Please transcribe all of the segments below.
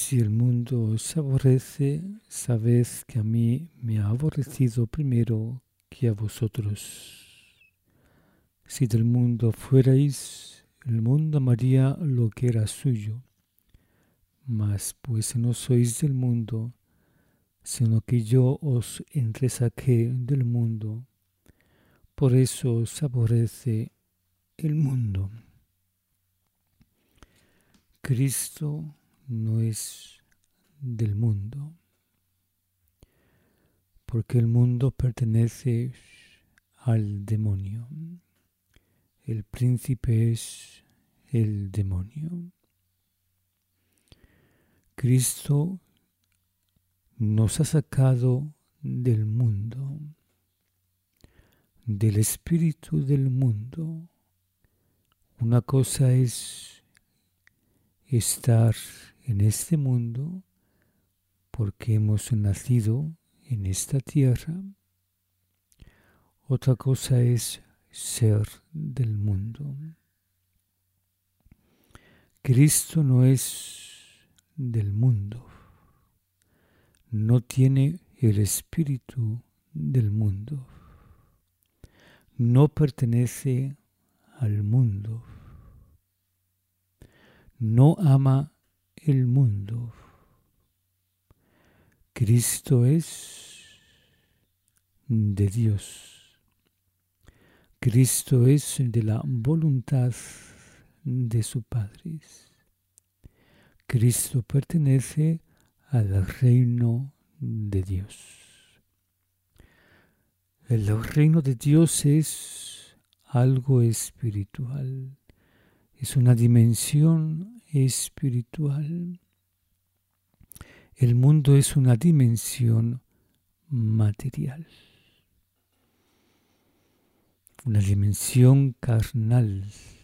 Si el mundo os aborrece, sabed que a mí me ha aborrecido primero que a vosotros. Si del mundo fuerais, el mundo amaría lo que era suyo. Mas pues no sois del mundo, sino que yo os entresaqué del mundo, por eso os aborrece el mundo. Cristo no es del mundo, porque el mundo pertenece al demonio. El príncipe es el demonio. Cristo nos ha sacado del mundo, del espíritu del mundo. Una cosa es estar en este mundo porque hemos nacido en esta tierra. Otra cosa es ser del mundo. Cristo no es del mundo. No tiene el espíritu del mundo. No pertenece al mundo. No ama el mundo. Cristo es de Dios. Cristo es de la voluntad de su Padre. Cristo pertenece al reino de Dios. El reino de Dios es algo espiritual. Es una dimensión espiritual. El mundo es una dimensión material. Una dimensión carnal,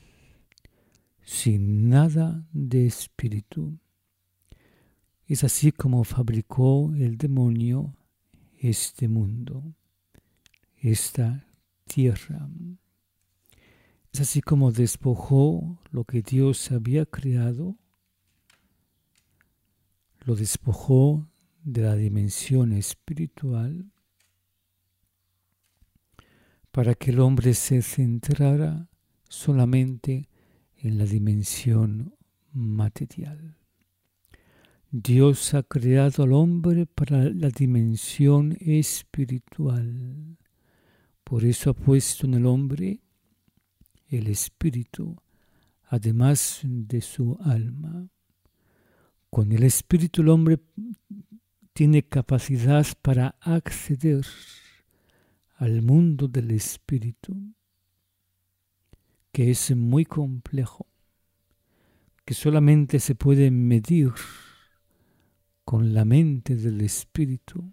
sin nada de espíritu. Es así como fabricó el demonio este mundo, esta tierra. Es así como despojó lo que Dios había creado, lo despojó de la dimensión espiritual para que el hombre se centrara solamente en la dimensión material. Dios ha creado al hombre para la dimensión espiritual. Por eso ha puesto en el hombre el espíritu, además de su alma. Con el espíritu el hombre tiene capacidad para acceder al mundo del espíritu, que es muy complejo, que solamente se puede medir con la mente del espíritu.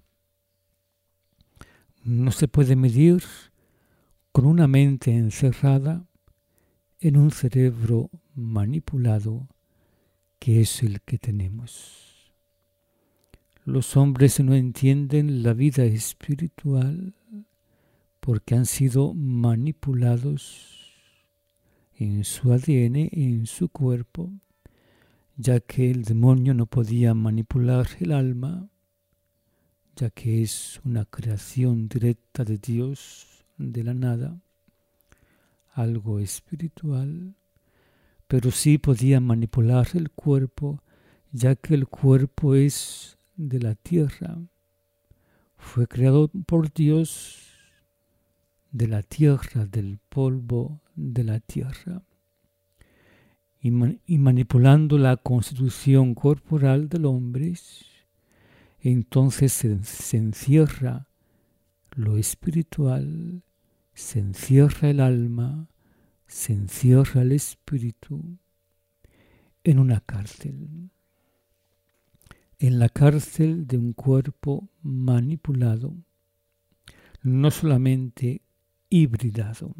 No se puede medir con una mente encerrada en un cerebro manipulado, que es el que tenemos. Los hombres no entienden la vida espiritual porque han sido manipulados en su ADN, en su cuerpo, ya que el demonio no podía manipular el alma, ya que es una creación directa de Dios, de la nada, algo espiritual, pero sí podía manipular el cuerpo, ya que el cuerpo es de la tierra. Fue creado por Dios de la tierra, del polvo de la tierra. Y manipulando la constitución corporal del hombre, entonces se encierra lo espiritual, se encierra el alma, se encierra el espíritu en una cárcel. En la cárcel de un cuerpo manipulado, no solamente hibridado.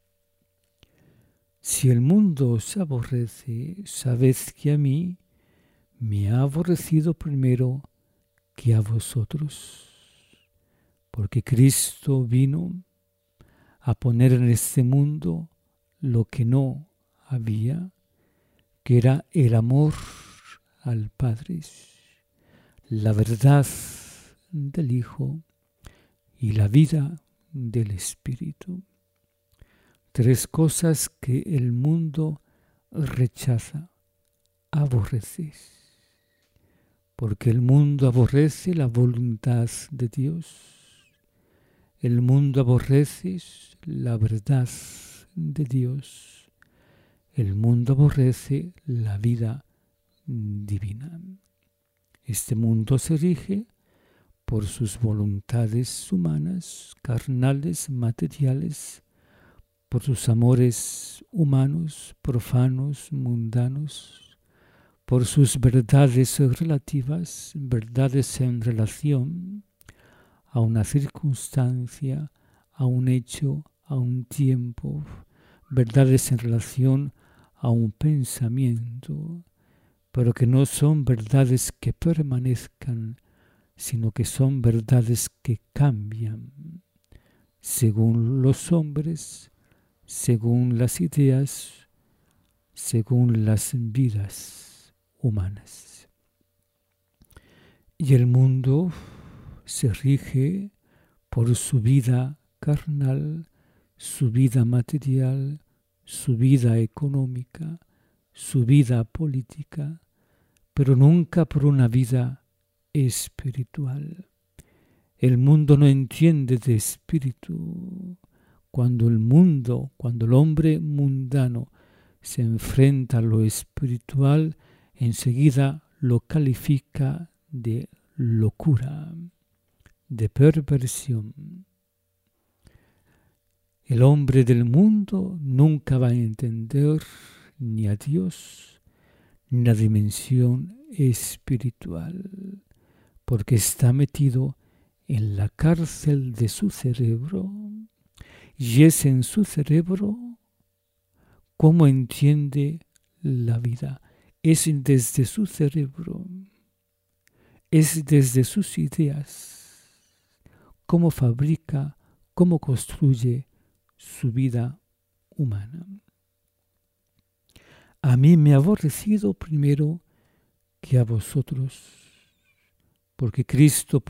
Si el mundo os aborrece, sabed que a mí me ha aborrecido primero que a vosotros, porque Cristo vino a poner en este mundo lo que no había, que era el amor al Padre. la verdad del Hijo y la vida del Espíritu. Tres cosas que el mundo rechaza, aborrece. Porque el mundo aborrece la voluntad de Dios. El mundo aborrece la verdad de Dios. El mundo aborrece la vida divina. Este mundo se rige por sus voluntades humanas, carnales, materiales, por sus amores humanos, profanos, mundanos, por sus verdades relativas, verdades en relación a una circunstancia, a un hecho, a un tiempo, verdades en relación a un pensamiento, pero que no son verdades que permanezcan, sino que son verdades que cambian según los hombres, según las ideas, según las vidas humanas. Y el mundo se rige por su vida carnal, su vida material, su vida económica, su vida política, pero nunca por una vida espiritual. El mundo no entiende de espíritu. Cuando el hombre mundano se enfrenta a lo espiritual, enseguida lo califica de locura, de perversión. El hombre del mundo nunca va a entender ni a Dios ni la dimensión espiritual, porque está metido en la cárcel de su cerebro, y es en su cerebro cómo entiende la vida. Es desde su cerebro, es desde sus ideas, cómo fabrica, cómo construye su vida humana. A mí me ha aborrecido primero que a vosotros, porque Cristo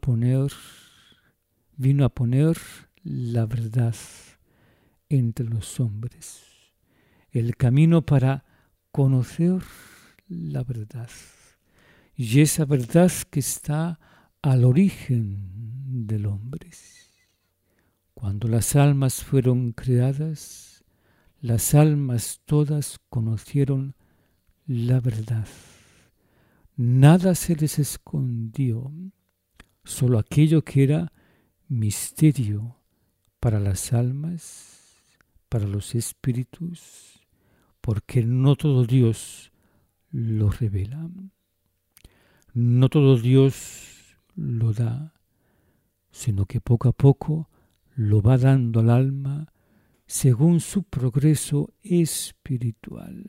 vino a poner la verdad entre los hombres, el camino para conocer la verdad. Y esa verdad que está al origen del hombre. Cuando las almas fueron creadas, las almas todas conocieron la verdad. Nada se les escondió, solo aquello que era misterio para las almas, para los espíritus, porque no todo Dios lo revela, no todo Dios lo da, sino que poco a poco lo va dando al alma según su progreso espiritual.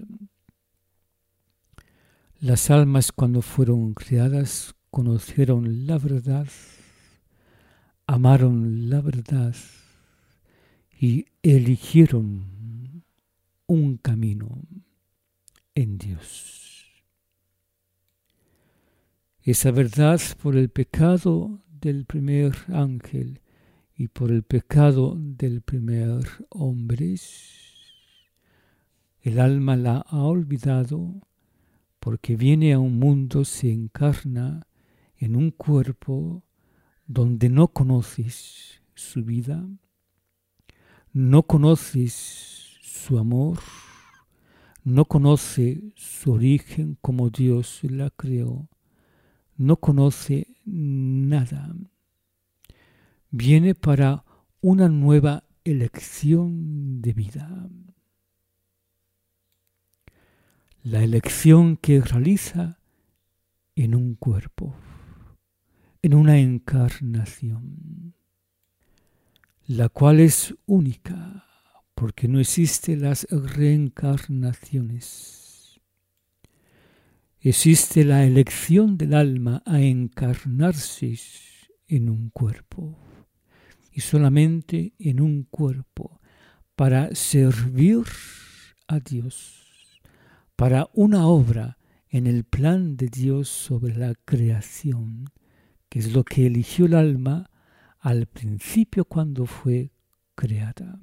Las almas cuando fueron creadas conocieron la verdad, amaron la verdad y eligieron un camino en Dios. Esa verdad por el pecado del primer ángel y por el pecado del primer hombre, el alma la ha olvidado porque viene a un mundo, se encarna en un cuerpo donde no conoces su vida, no conoces su amor, no conoce su origen como Dios la creó, no conoce nada. Viene para una nueva elección de vida. La elección que realiza en un cuerpo, en una encarnación, la cual es única, porque no existen las reencarnaciones. Existe la elección del alma a encarnarse en un cuerpo, y solamente en un cuerpo, para servir a Dios, para una obra en el plan de Dios sobre la creación, que es lo que eligió el alma al principio cuando fue creada.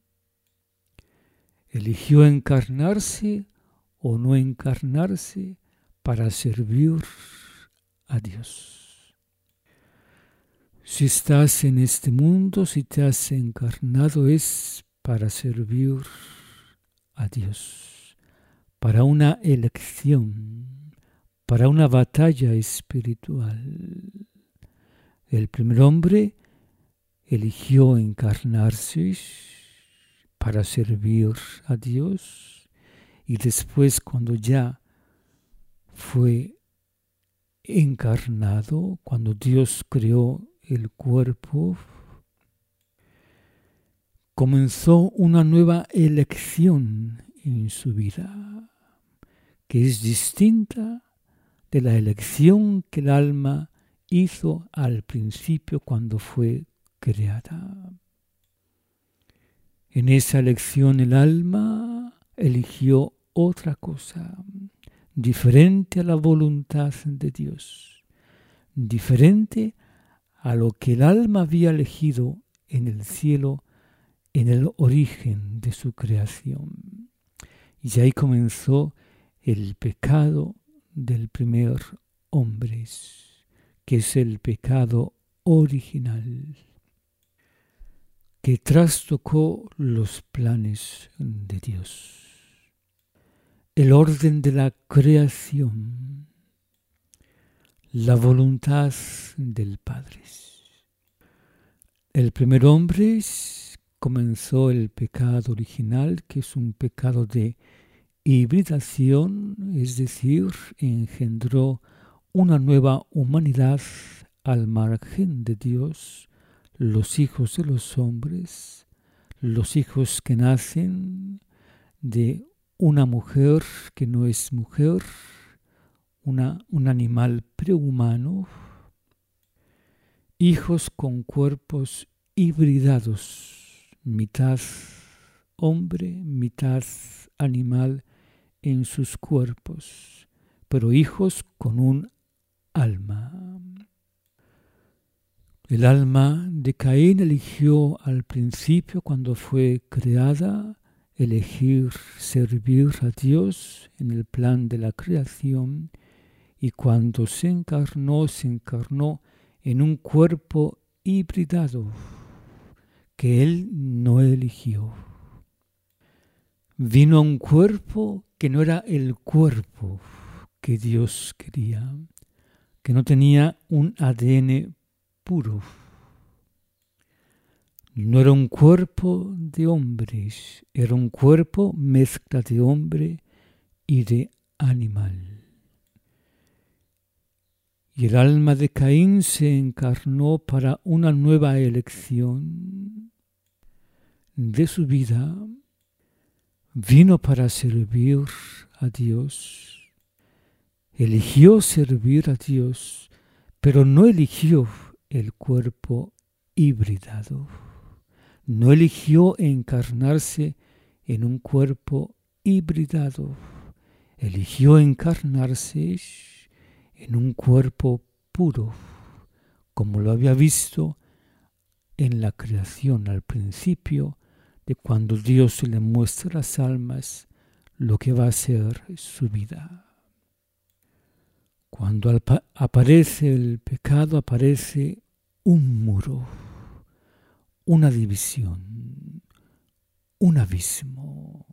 Eligió encarnarse o no encarnarse para servir a Dios. Si estás en este mundo, si te has encarnado, es para servir a Dios, para una elección, para una batalla espiritual. El primer hombre eligió encarnarse para servir a Dios, y después, cuando ya fue encarnado, cuando Dios creó el cuerpo, comenzó una nueva elección en su vida, que es distinta de la elección que el alma hizo al principio cuando fue creada. En esa elección el alma eligió otra cosa, diferente a la voluntad de Dios, diferente a lo que el alma había elegido en el cielo, en el origen de su creación. Y ahí comenzó el pecado del primer hombre, que es el pecado original, que trastocó los planes de Dios. El orden de la creación, la voluntad del Padre. El primer hombre comenzó el pecado original, que es un pecado de hibridación, es decir, engendró una nueva humanidad al margen de Dios, los hijos de los hombres, los hijos que nacen de una mujer que no es mujer, un animal prehumano, hijos con cuerpos hibridados, mitad hombre, mitad animal en sus cuerpos, pero hijos con un alma. El alma de Caín eligió al principio, cuando fue creada, elegir servir a Dios en el plan de la creación, y cuando se encarnó en un cuerpo hibridado que él no eligió. Vino a un cuerpo que no era el cuerpo que Dios quería, que no tenía un ADN puro. No era un cuerpo de hombres, era un cuerpo mezcla de hombre y de animal. Y el alma de Caín se encarnó para una nueva elección de su vida. Vino para servir a Dios. Eligió servir a Dios, pero no eligió el cuerpo hibridado. No eligió encarnarse en un cuerpo hibridado. Eligió encarnarse en un cuerpo puro, como lo había visto en la creación al principio, de cuando Dios le muestra a las almas lo que va a ser su vida. Cuando aparece el pecado, aparece un muro, una división, un abismo.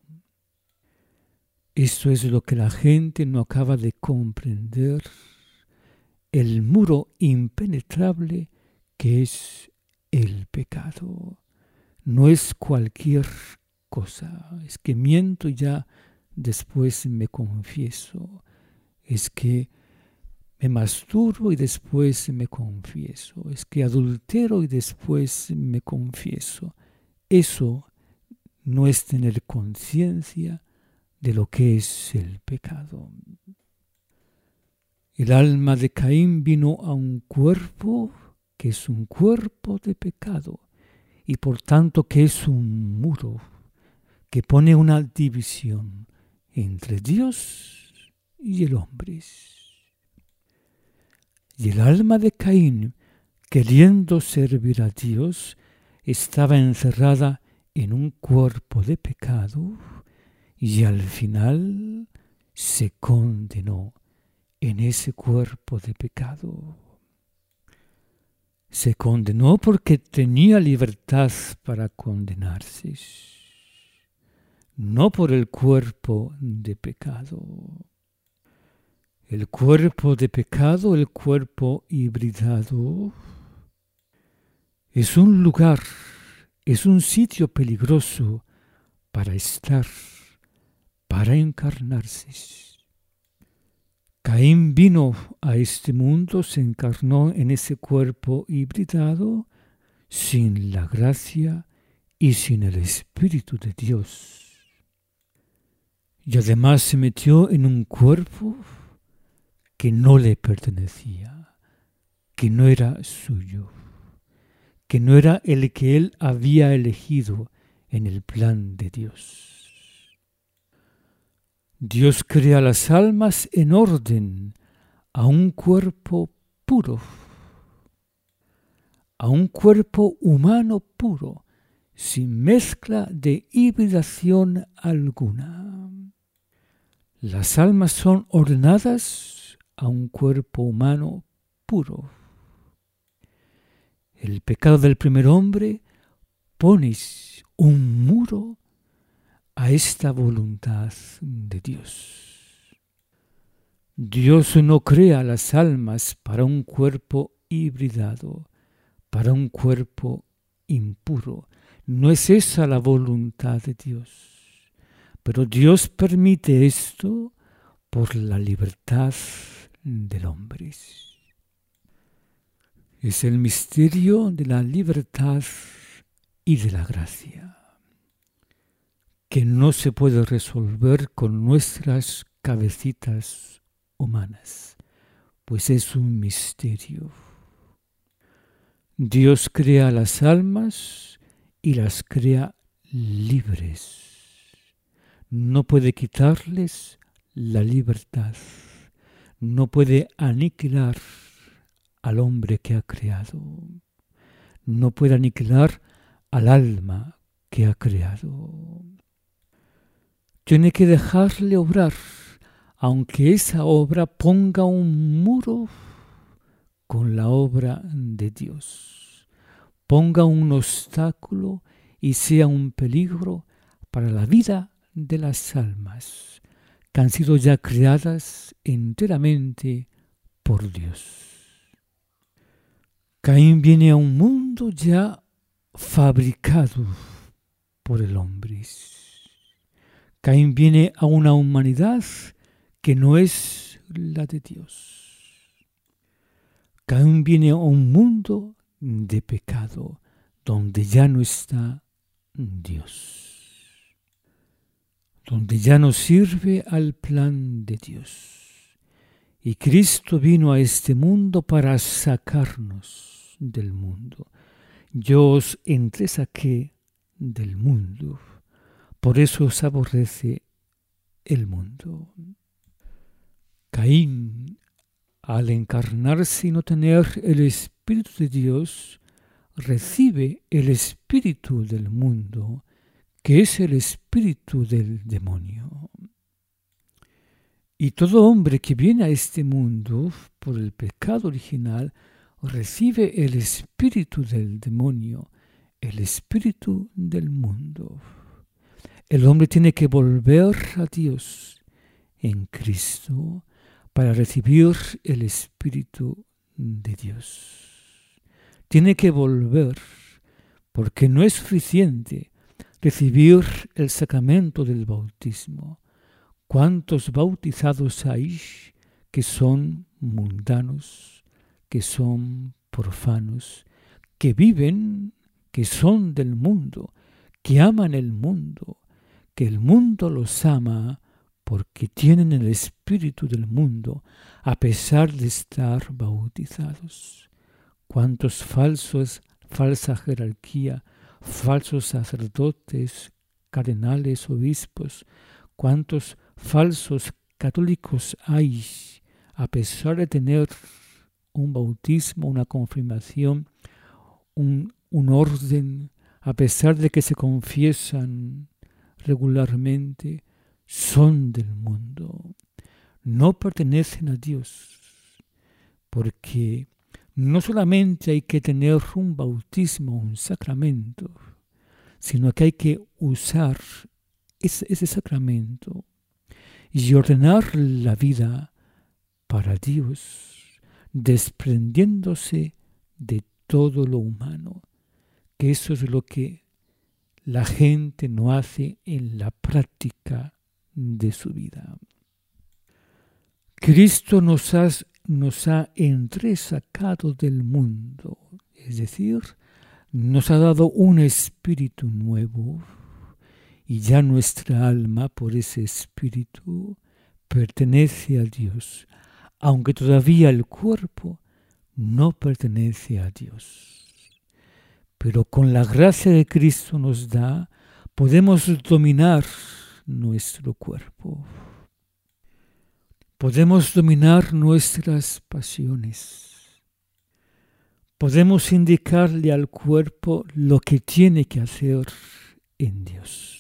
Esto es lo que la gente no acaba de comprender, el muro impenetrable que es el pecado. No es cualquier cosa, es que miento y ya después me confieso, es que me masturbo y después me confieso, es que adultero y después me confieso. Eso no es tener conciencia de lo que es el pecado. El alma de Caín vino a un cuerpo que es un cuerpo de pecado y por tanto que es un muro que pone una división entre Dios y el hombre. Y el alma de Caín, queriendo servir a Dios, estaba encerrada en un cuerpo de pecado y al final se condenó en ese cuerpo de pecado. Se condenó porque tenía libertad para condenarse, no por el cuerpo de pecado. El cuerpo de pecado, el cuerpo hibridado, es un lugar, es un sitio peligroso para estar, para encarnarse. Caín vino a este mundo, se encarnó en ese cuerpo hibridado, sin la gracia y sin el Espíritu de Dios. Y además se metió en un cuerpo que no le pertenecía, que no era suyo, que no era el que él había elegido en el plan de Dios. Dios crea las almas en orden a un cuerpo puro, a un cuerpo humano puro, sin mezcla de hibridación alguna. Las almas son ordenadas a un cuerpo humano puro. El pecado del primer hombre pone un muro a esta voluntad de Dios. Dios no crea las almas para un cuerpo hibridado, para un cuerpo impuro. No es esa la voluntad de Dios. Pero Dios permite esto por la libertad del hombre. Es el misterio de la libertad y de la gracia, que no se puede resolver con nuestras cabecitas humanas, pues es un misterio. Dios crea las almas y las crea libres. No puede quitarles la libertad, no puede aniquilar al hombre que ha creado, no puede aniquilar al alma que ha creado. Tiene que dejarle obrar, aunque esa obra ponga un muro con la obra de Dios, ponga un obstáculo y sea un peligro para la vida de las almas que han sido ya creadas enteramente por Dios. Caín viene a un mundo ya fabricado por el hombre. Caín viene a una humanidad que no es la de Dios. Caín viene a un mundo de pecado donde ya no está Dios, donde ya no sirve al plan de Dios. Y Cristo vino a este mundo para sacarnos del mundo. Yo os entresaqué del mundo, por eso os aborrece el mundo. Caín, al encarnarse y no tener el Espíritu de Dios, recibe el espíritu del mundo, que es el espíritu del demonio. Y todo hombre que viene a este mundo por el pecado original recibe el espíritu del demonio, el espíritu del mundo. El hombre tiene que volver a Dios en Cristo para recibir el espíritu de Dios. Tiene que volver, porque no es suficiente recibir el sacramento del bautismo. ¿Cuántos bautizados hay que son mundanos, que son profanos, que viven, que son del mundo, que aman el mundo, que el mundo los ama porque tienen el espíritu del mundo a pesar de estar bautizados? ¿Cuántos falsa jerarquía, falsos sacerdotes, cardenales, obispos, cuántos falsos católicos hay, a pesar de tener un bautismo, una confirmación, un orden, a pesar de que se confiesan regularmente, son del mundo, no pertenecen a Dios, porque no solamente hay que tener un bautismo, un sacramento, sino que hay que usar ese sacramento y ordenar la vida para Dios, desprendiéndose de todo lo humano, que eso es lo que la gente no hace en la práctica de su vida. Cristo nos ha entresacado del mundo, es decir, nos ha dado un espíritu nuevo y ya nuestra alma por ese espíritu pertenece a Dios, aunque todavía el cuerpo no pertenece a Dios. Pero con la gracia de Cristo nos da, podemos dominar nuestro cuerpo. Podemos dominar nuestras pasiones. Podemos indicarle al cuerpo lo que tiene que hacer en Dios.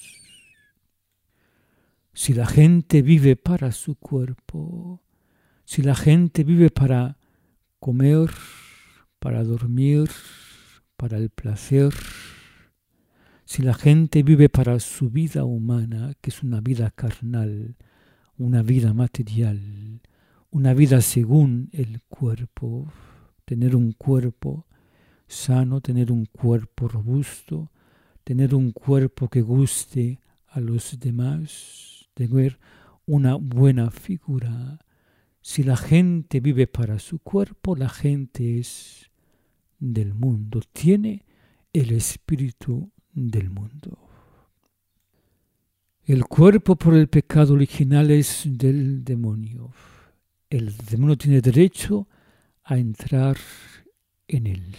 Si la gente vive para su cuerpo, si la gente vive para comer, para dormir, para el placer, si la gente vive para su vida humana, que es una vida carnal, una vida material, una vida según el cuerpo, tener un cuerpo sano, tener un cuerpo robusto, tener un cuerpo que guste a los demás, tener una buena figura. Si la gente vive para su cuerpo, la gente es del mundo, tiene el espíritu del mundo. El cuerpo por el pecado original es del demonio. El demonio tiene derecho a entrar en él.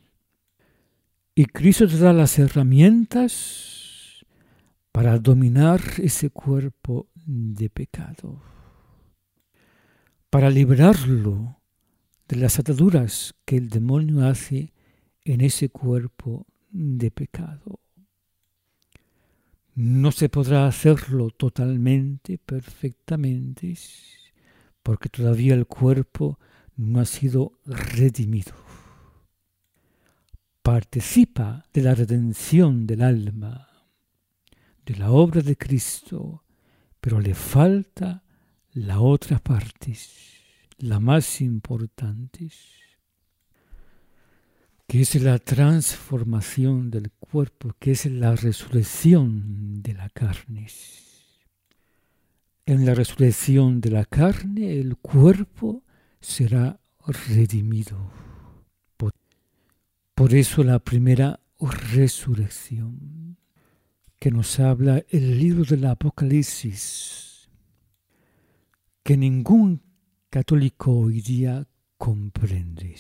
Y Cristo te da las herramientas para dominar ese cuerpo de pecado, para librarlo de las ataduras que el demonio hace en ese cuerpo de pecado. No se podrá hacerlo totalmente, perfectamente, porque todavía el cuerpo no ha sido redimido. Participa de la redención del alma, de la obra de Cristo, pero le falta la otra parte, la más importante, que es la transformación del cuerpo, que es la resurrección de la carne. En la resurrección de la carne, el cuerpo será redimido. Por eso la primera resurrección que nos habla el libro del Apocalipsis, que ningún católico hoy día comprende,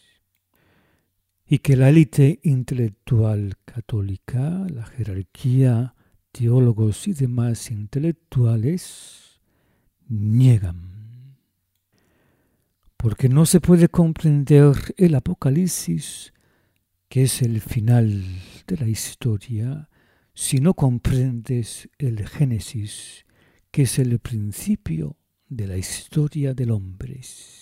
y que la élite intelectual católica, la jerarquía, teólogos y demás intelectuales niegan. Porque no se puede comprender el Apocalipsis, que es el final de la historia, si no comprendes el Génesis, que es el principio de la historia del hombre.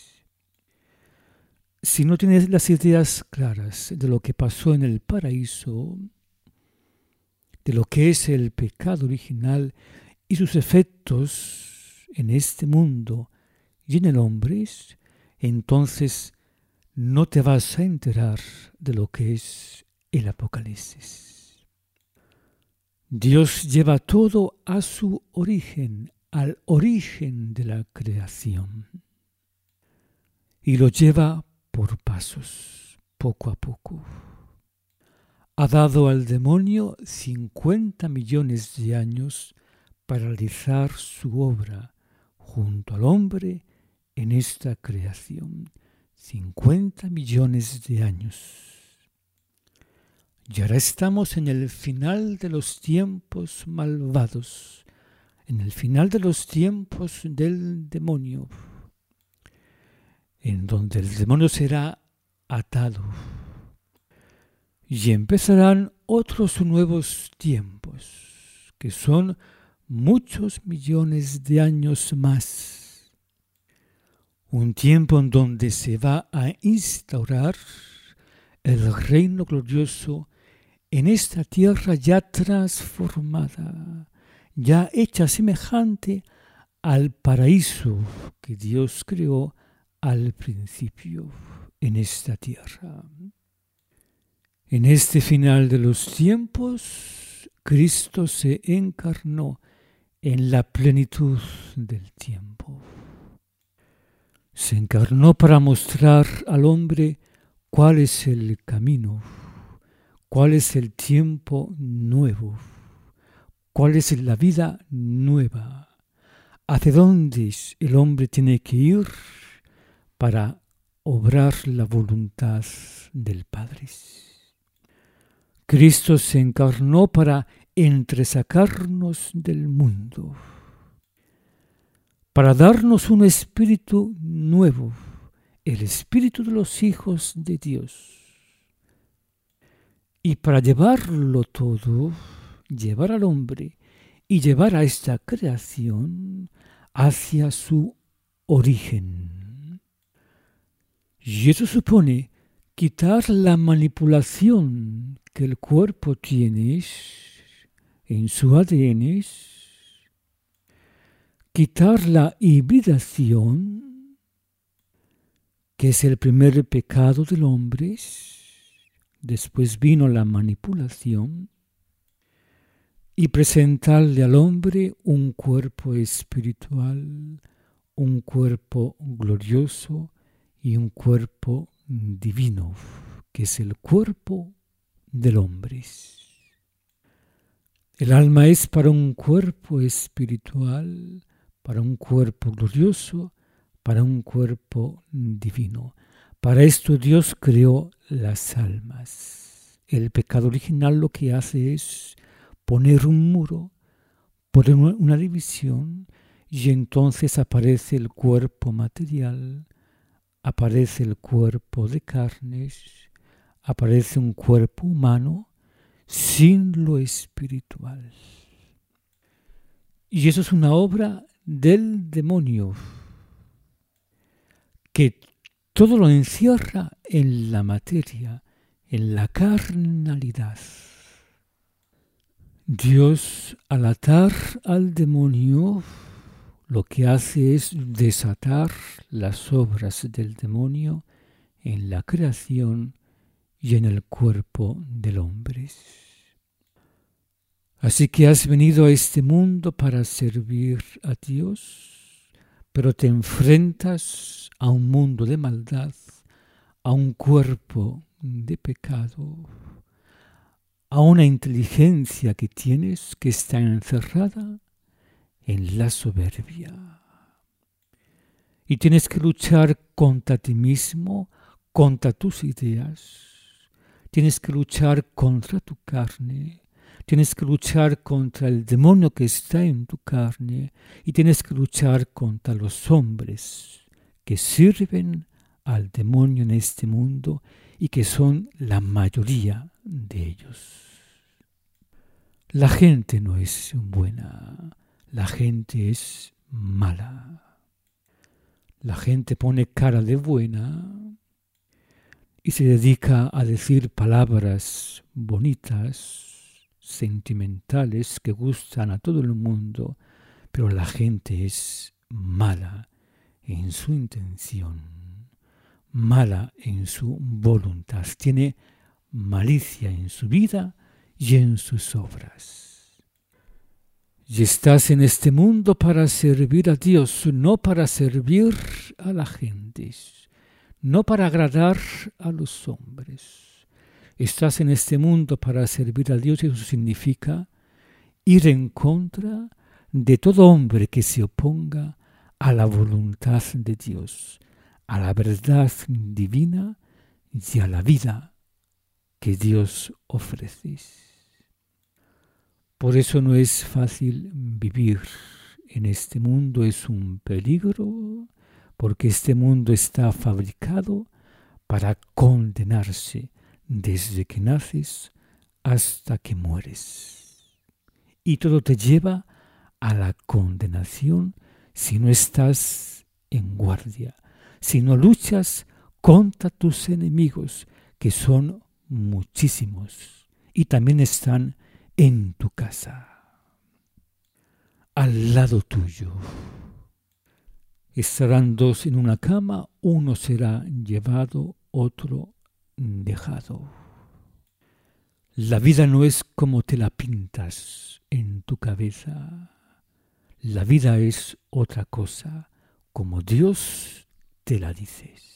Si no tienes las ideas claras de lo que pasó en el paraíso, de lo que es el pecado original y sus efectos en este mundo y en el hombre, entonces no te vas a enterar de lo que es el Apocalipsis. Dios lleva todo a su origen, al origen de la creación, y lo lleva por pasos, poco a poco. Ha dado al demonio 50 millones de años para realizar su obra junto al hombre en esta creación. 50 millones de años. Y ahora estamos en el final de los tiempos malvados, en el final de los tiempos del demonio, en donde el demonio será atado y empezarán otros nuevos tiempos, que son muchos millones de años más. Un tiempo en donde se va a instaurar el reino glorioso en esta tierra ya transformada, ya hecha semejante al paraíso que Dios creó al principio en esta tierra. En este final de los tiempos, Cristo se encarnó en la plenitud del tiempo. Se encarnó para mostrar al hombre cuál es el camino, cuál es el tiempo nuevo, cuál es la vida nueva, hacia dónde el hombre tiene que ir para obrar la voluntad del Padre. Cristo se encarnó para entresacarnos del mundo, para darnos un espíritu nuevo, el espíritu de los hijos de Dios. Y para llevarlo todo, llevar al hombre y llevar a esta creación hacia su origen. Y eso supone quitar la manipulación que el cuerpo tiene en su ADN, quitar la hibridación, que es el primer pecado del hombre. Después vino la manipulación, y presentarle al hombre un cuerpo espiritual, un cuerpo glorioso y un cuerpo divino, que es el cuerpo del hombre. El alma es para un cuerpo espiritual, para un cuerpo glorioso, para un cuerpo divino. Para esto Dios creó las almas. El pecado original lo que hace es poner un muro, poner una división, y entonces aparece el cuerpo material, aparece el cuerpo de carnes, aparece un cuerpo humano sin lo espiritual. Y eso es una obra del demonio, que todo lo encierra en la materia, en la carnalidad. Dios, al atar al demonio, lo que hace es desatar las obras del demonio en la creación y en el cuerpo del hombre. Así que has venido a este mundo para servir a Dios, pero te enfrentas a un mundo de maldad, a un cuerpo de pecado, a una inteligencia que tienes que está encerrada en la soberbia. Y tienes que luchar contra ti mismo, contra tus ideas. Tienes que luchar contra tu carne. Tienes que luchar contra el demonio que está en tu carne. Y tienes que luchar contra los hombres que sirven al demonio en este mundo y que son la mayoría de ellos. La gente no es buena, la gente es mala. La gente pone cara de buena y se dedica a decir palabras bonitas, sentimentales, que gustan a todo el mundo, pero la gente es mala en su intención, mala en su voluntad, tiene malicia en su vida y en sus obras. Y estás en este mundo para servir a Dios, no para servir a la gente, no para agradar a los hombres. Estás en este mundo para servir a Dios y eso significa ir en contra de todo hombre que se oponga a la voluntad de Dios, a la verdad divina y a la vida que Dios ofrece. Por eso no es fácil vivir en este mundo, es un peligro, porque este mundo está fabricado para condenarse desde que naces hasta que mueres. Y todo te lleva a la condenación si no estás en guardia, si no luchas contra tus enemigos, que son muchísimos y también están en tu casa, al lado tuyo. Estarán dos en una cama, uno será llevado, otro dejado. La vida no es como te la pintas en tu cabeza. La vida es otra cosa, como Dios te la dice.